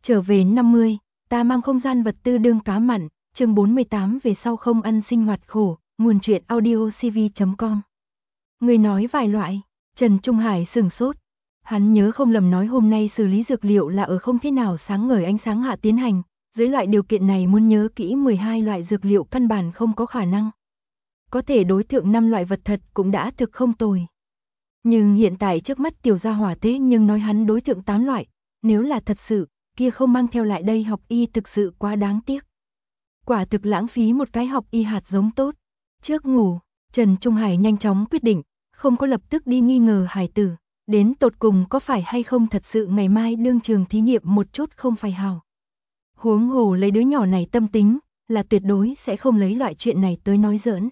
Trở về 50, ta mang không gian vật tư đương cá mặn, chương 48 về sau không ăn sinh hoạt khổ, nguồn truyện audiocv.com. Người nói vài loại, Trần Trung Hải sửng sốt. Hắn nhớ không lầm nói hôm nay xử lý dược liệu là ở không thế nào sáng ngời ánh sáng hạ tiến hành, dưới loại điều kiện này muốn nhớ kỹ 12 loại dược liệu căn bản không có khả năng. Có thể đối thượng 5 loại vật thật cũng đã thực không tồi. Nhưng hiện tại trước mắt tiểu gia hỏa thế nhưng nói hắn đối thượng 8 loại, nếu là thật sự, kia không mang theo lại đây học y thực sự quá đáng tiếc. Quả thực lãng phí một cái học y hạt giống tốt. Trước ngủ, Trần Trung Hải nhanh chóng quyết định, không có lập tức đi nghi ngờ Hải tử, đến tột cùng có phải hay không thật sự ngày mai đương trường thí nghiệm một chút không phải hào. Huống hồ lấy đứa nhỏ này tâm tính, là tuyệt đối sẽ không lấy loại chuyện này tới nói giỡn.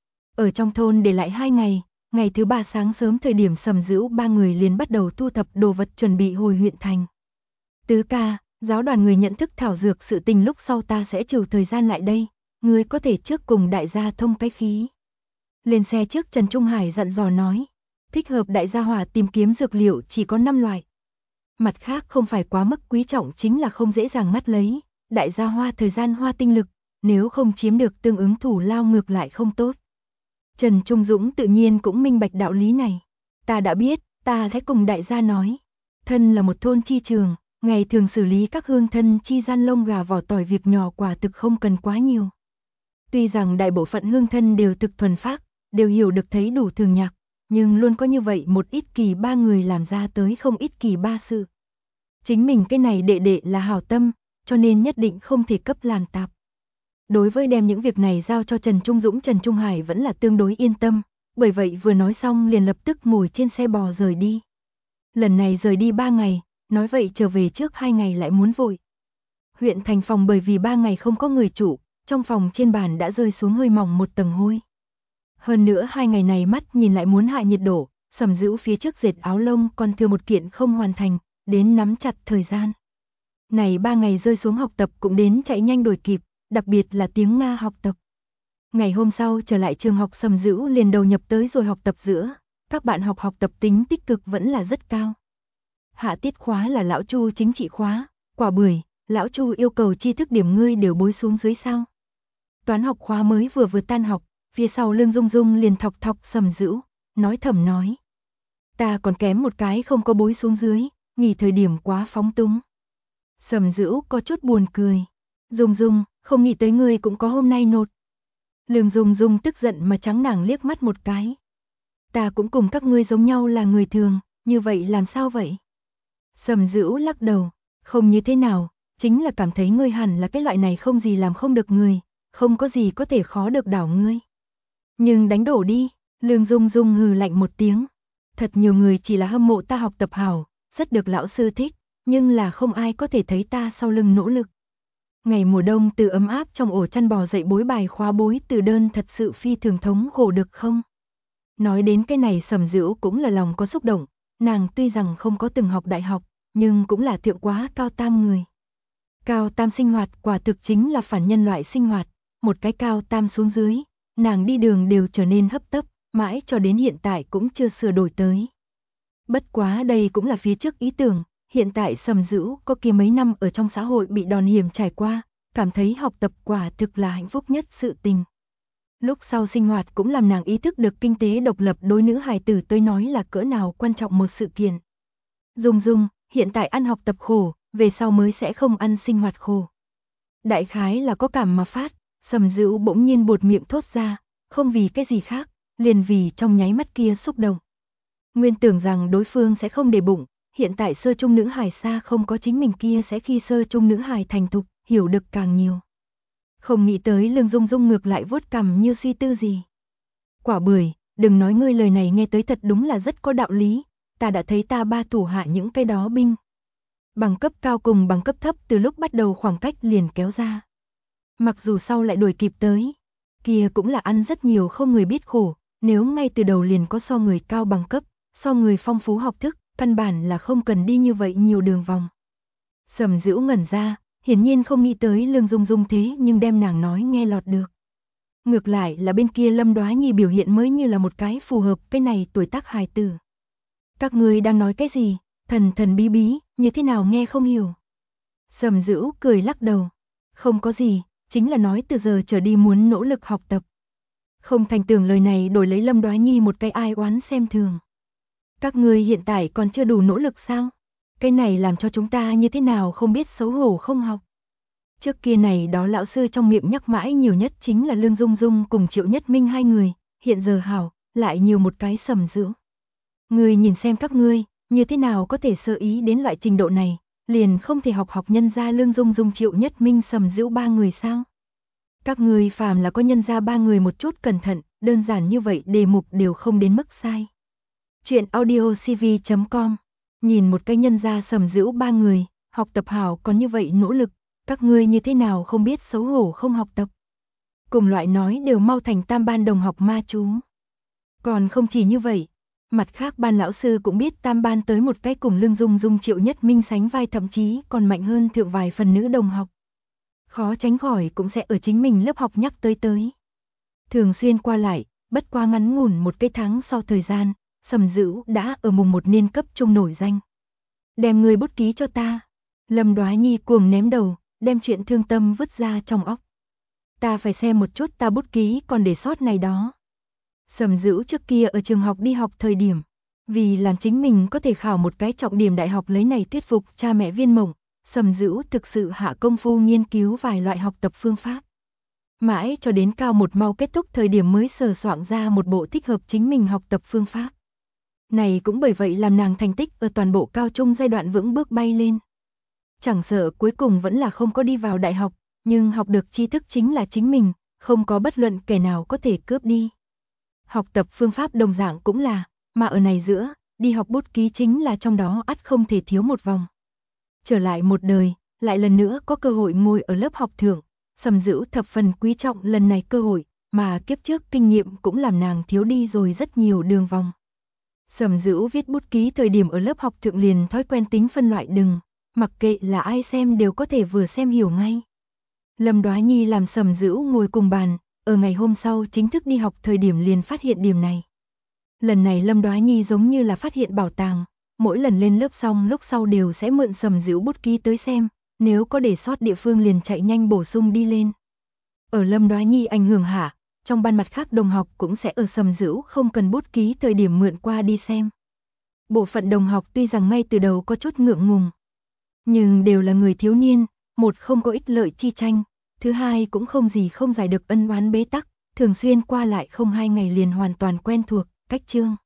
Ở trong thôn để lại 2 ngày, ngày thứ 3 sáng sớm thời điểm Sầm Dữu 3 người liền bắt đầu thu thập đồ vật chuẩn bị hồi huyện thành. Tứ ca, giáo đoàn người nhận thức thảo dược sự tình lúc sau ta sẽ trừ thời gian lại đây, ngươi có thể trước cùng đại gia thông cái khí. Lên xe trước Trần Trung Hải dặn dò nói, thích hợp đại gia hỏa tìm kiếm dược liệu chỉ có 5 loại. Mặt khác không phải quá mức quý trọng chính là không dễ dàng ngắt lấy, đại gia hoa thời gian hoa tinh lực, nếu không chiếm được tương ứng thủ lao ngược lại không tốt. Trần Trung Dũng tự nhiên cũng minh bạch đạo lý này. Ta đã biết, ta sẽ cùng đại gia nói. Thân là một thôn chi trường, ngày thường xử lý các hương thân chi gian lông gà vỏ tỏi việc nhỏ quả thực không cần quá nhiều. Tuy rằng đại bộ phận hương thân đều thực thuần phác, đều hiểu được thấy đủ thường nhạc, nhưng luôn có như vậy một ít kỳ ba người làm ra tới không ít kỳ ba sự. Chính mình cái này đệ đệ là hảo tâm, cho nên nhất định không thể cấp làm tạp. Đối với đem những việc này giao cho Trần Trung Dũng, Trần Trung Hải vẫn là tương đối yên tâm, bởi vậy vừa nói xong liền lập tức ngồi trên xe bò rời đi. Lần này rời đi 3 ngày, nói vậy trở về trước 2 ngày lại muốn vội. Huyện thành phòng bởi vì 3 ngày không có người chủ, trong phòng trên bàn đã rơi xuống hơi mỏng một tầng hôi. Hơn nữa 2 ngày này mắt nhìn lại muốn hạ nhiệt độ, Sầm Dữu phía trước dệt áo lông còn thừa một kiện không hoàn thành, đến nắm chặt thời gian. Này 3 ngày rơi xuống học tập cũng đến chạy nhanh đuổi kịp, đặc biệt là tiếng Nga học tập. Ngày hôm sau trở lại trường học Sầm Dữu liền đầu nhập tới rồi học tập giữa, các bạn học tập tính tích cực vẫn là rất cao. Hạ tiết khóa là lão Chu chính trị khóa, quả bưởi, lão Chu yêu cầu tri thức điểm ngươi đều bối xuống dưới sao. Toán học khóa mới vừa tan học, phía sau Lương Dung Dung liền thọc Sầm Dữu, nói thầm nói. Ta còn kém một cái không có bối xuống dưới, nghỉ thời điểm quá phóng túng. Sầm Dữu có chút buồn cười. Dung Dung, không nghĩ tới ngươi cũng có hôm nay nột. Lương Dung Dung tức giận mà trắng nàng liếc mắt một cái. Ta cũng cùng các ngươi giống nhau là người thường, như vậy làm sao vậy? Sầm Dữu lắc đầu, không như thế nào, chính là cảm thấy ngươi hẳn là cái loại này không gì làm không được người, không có gì có thể khó được đảo ngươi. Nhưng đánh đổ đi, Lương Dung Dung hừ lạnh một tiếng. Thật nhiều người chỉ là hâm mộ ta học tập hảo, rất được lão sư thích, nhưng là không ai có thể thấy ta sau lưng nỗ lực. Ngày mùa đông từ ấm áp trong ổ chăn bò dậy bối bài khóa bối từ đơn thật sự phi thường thống khổ được không? Nói đến cái này Sầm Dữu cũng là lòng có xúc động, nàng tuy rằng không có từng học đại học, nhưng cũng là thượng quá cao tam người. Cao tam sinh hoạt quả thực chính là phản nhân loại sinh hoạt, một cái cao tam xuống dưới, nàng đi đường đều trở nên hấp tấp, mãi cho đến hiện tại cũng chưa sửa đổi tới. Bất quá đây cũng là phía trước ý tưởng. Hiện tại Sầm Dữu có kia mấy năm ở trong xã hội bị đòn hiểm trải qua, cảm thấy học tập quả thực là hạnh phúc nhất sự tình. Lúc sau sinh hoạt cũng làm nàng ý thức được kinh tế độc lập đối nữ hài tử tới nói là cỡ nào quan trọng một sự kiện. Dung Dung, hiện tại ăn học tập khổ, về sau mới sẽ không ăn sinh hoạt khổ. Đại khái là có cảm mà phát, Sầm Dữu bỗng nhiên buột miệng thốt ra, không vì cái gì khác, liền vì trong nháy mắt kia xúc động. Nguyên tưởng rằng đối phương sẽ không để bụng. Hiện tại sơ trung nữ hài xa không có chính mình kia sẽ khi sơ trung nữ hài thành thục, hiểu được càng nhiều. Không nghĩ tới Lương Dung Dung ngược lại vuốt cằm như suy tư gì. Quả bưởi, đừng nói ngươi lời này nghe tới thật đúng là rất có đạo lý, ta đã thấy ta ba thủ hạ những cái đó binh. Bằng cấp cao cùng bằng cấp thấp từ lúc bắt đầu khoảng cách liền kéo ra. Mặc dù sau lại đuổi kịp tới, kia cũng là ăn rất nhiều không người biết khổ, nếu ngay từ đầu liền có so người cao bằng cấp, so người phong phú học thức, căn bản là không cần đi như vậy nhiều đường vòng. Sầm Dữu ngẩn ra, hiển nhiên không nghĩ tới Lương Dung Dung thế nhưng đem nàng nói nghe lọt được. Ngược lại là bên kia Lâm Đoá Nhi biểu hiện mới như là một cái phù hợp cái này tuổi tác hài tử. Các ngươi đang nói cái gì, thần thần bí bí, như thế nào nghe không hiểu. Sầm Dữu cười lắc đầu. Không có gì, chính là nói từ giờ trở đi muốn nỗ lực học tập. Không thành tưởng lời này đổi lấy Lâm Đoá Nhi một cái ai oán xem thường. Các ngươi hiện tại còn chưa đủ nỗ lực sao? Cái này làm cho chúng ta như thế nào không biết xấu hổ không học. Trước kia này đó lão sư trong miệng nhắc mãi nhiều nhất chính là Lương Dung Dung cùng Triệu Nhất Minh hai người, hiện giờ hảo, lại nhiều một cái Sầm Dữu. Ngươi nhìn xem các ngươi, như thế nào có thể sơ ý đến loại trình độ này, liền không thể học nhân gia Lương Dung Dung Triệu Nhất Minh Sầm Dữu ba người sao? Các ngươi phàm là có nhân gia ba người một chút cẩn thận, đơn giản như vậy đề mục đều không đến mức sai. Chuyện audiocv.com. Nhìn một cái nhân gia Sầm Dữu ba người, học tập hảo còn như vậy nỗ lực, các ngươi như thế nào không biết xấu hổ không học tập. Cùng loại nói đều mau thành tam ban đồng học ma chú. Còn không chỉ như vậy, mặt khác ban lão sư cũng biết tam ban tới một cái cùng Lương Dung Dung Triệu Nhất Minh sánh vai, thậm chí còn mạnh hơn thượng vài phần nữ đồng học. Khó tránh khỏi cũng sẽ ở chính mình lớp học nhắc tới. Thường xuyên qua lại, bất qua ngắn ngủn một cái tháng sau thời gian, Sầm Dữu đã ở mùng 1 niên cấp trung nổi danh. Đem người bút ký cho ta. Lâm Đoá Nhi cuồng ném đầu, đem chuyện thương tâm vứt ra trong óc. Ta phải xem một chút ta bút ký còn để sót này đó. Sầm Dữu trước kia ở trường học đi học thời điểm, vì làm chính mình có thể khảo một cái trọng điểm đại học lấy này thuyết phục cha mẹ viên mộng, Sầm Dữu thực sự hạ công phu nghiên cứu vài loại học tập phương pháp. Mãi cho đến cao một mau kết thúc thời điểm mới sờ soạn ra một bộ thích hợp chính mình học tập phương pháp. Này cũng bởi vậy làm nàng thành tích ở toàn bộ cao trung giai đoạn vững bước bay lên. Chẳng sợ cuối cùng vẫn là không có đi vào đại học, nhưng học được tri thức chính là chính mình, không có bất luận kẻ nào có thể cướp đi. Học tập phương pháp đồng dạng cũng là, mà ở này giữa, đi học bút ký chính là trong đó ắt không thể thiếu một vòng. Trở lại một đời, lại lần nữa có cơ hội ngồi ở lớp học thượng, Sầm Dữu thập phần quý trọng lần này cơ hội, mà kiếp trước kinh nghiệm cũng làm nàng thiếu đi rồi rất nhiều đường vòng. Sầm Dữu viết bút ký thời điểm ở lớp học thượng liền thói quen tính phân loại đừng, mặc kệ là ai xem đều có thể vừa xem hiểu ngay. Lâm Đoá Nhi làm Sầm Dữu ngồi cùng bàn, ở ngày hôm sau chính thức đi học thời điểm liền phát hiện điểm này. Lần này Lâm Đoá Nhi giống như là phát hiện bảo tàng, mỗi lần lên lớp xong lúc sau đều sẽ mượn Sầm Dữu bút ký tới xem, nếu có để sót địa phương liền chạy nhanh bổ sung đi lên. Ở Lâm Đoá Nhi ảnh hưởng hạ, trong ban mặt khác đồng học cũng sẽ ở Sầm Dữu không cần bút ký thời điểm mượn qua đi xem. Bộ phận đồng học tuy rằng ngay từ đầu có chút ngượng ngùng, nhưng đều là người thiếu niên, một không có ích lợi chi tranh, thứ hai cũng không gì không giải được ân oán bế tắc, thường xuyên qua lại không 2 ngày liền hoàn toàn quen thuộc, cách chương.